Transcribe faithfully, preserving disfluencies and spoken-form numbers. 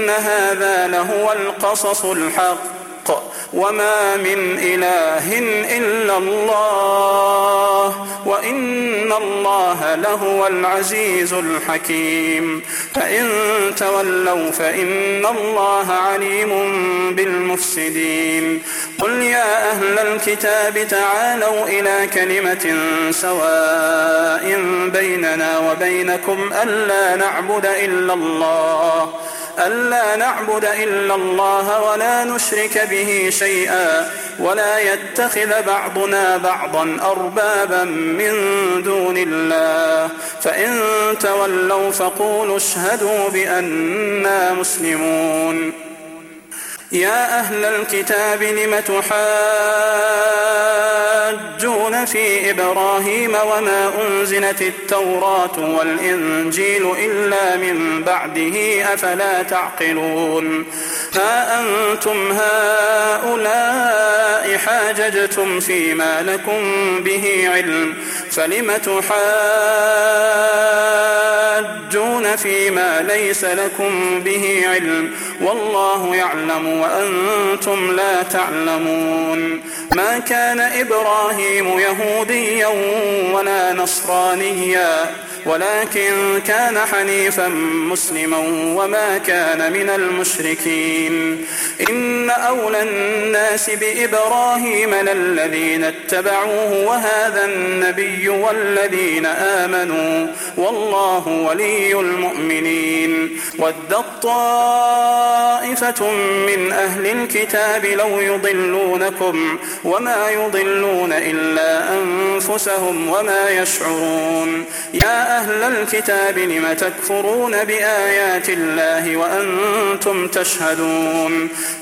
إن هذا لهو القصص الحق وما من إله إلا الله وإن الله لهو العزيز الحكيم. فإن تولوا فإن الله عليم بالمفسدين. قل يا أهل الكتاب تعالوا إلى كلمة سواء بيننا وبينكم ألا نعبد إلا الله ألا نعبد إلا الله ولا نشرك به شيئا ولا يتخذ بعضنا بعضا أربابا من دون الله فإن تولوا فقولوا اشهدوا بأننا مسلمون. يا أهل الكتاب لم تحاجون في إبراهيم وما أنزلت التوراة والإنجيل إلا من بعده أفلا تعقلون. ها أنتم هؤلاء حاججتم فيما لكم به علم فلم تحاجون فيما ليس لكم به علم والله يعلم وأنتم لا تعلمون. ما كان إبراهيم يهوديا ولا نصرانيا ولكن كان حنيفا مسلما وما كان من المشركين. إن أولى الناس بإبراهيم للذين اتبعوه وهذا النبي والذين آمنوا والله ولي المؤمنين. ودت طائفة من أهل الكتاب لو يضلونكم وما يضلون إلا أنفسهم وما يشعرون. يا أهل الكتاب لم تكفرون بآيات الله وأنتم تشهدون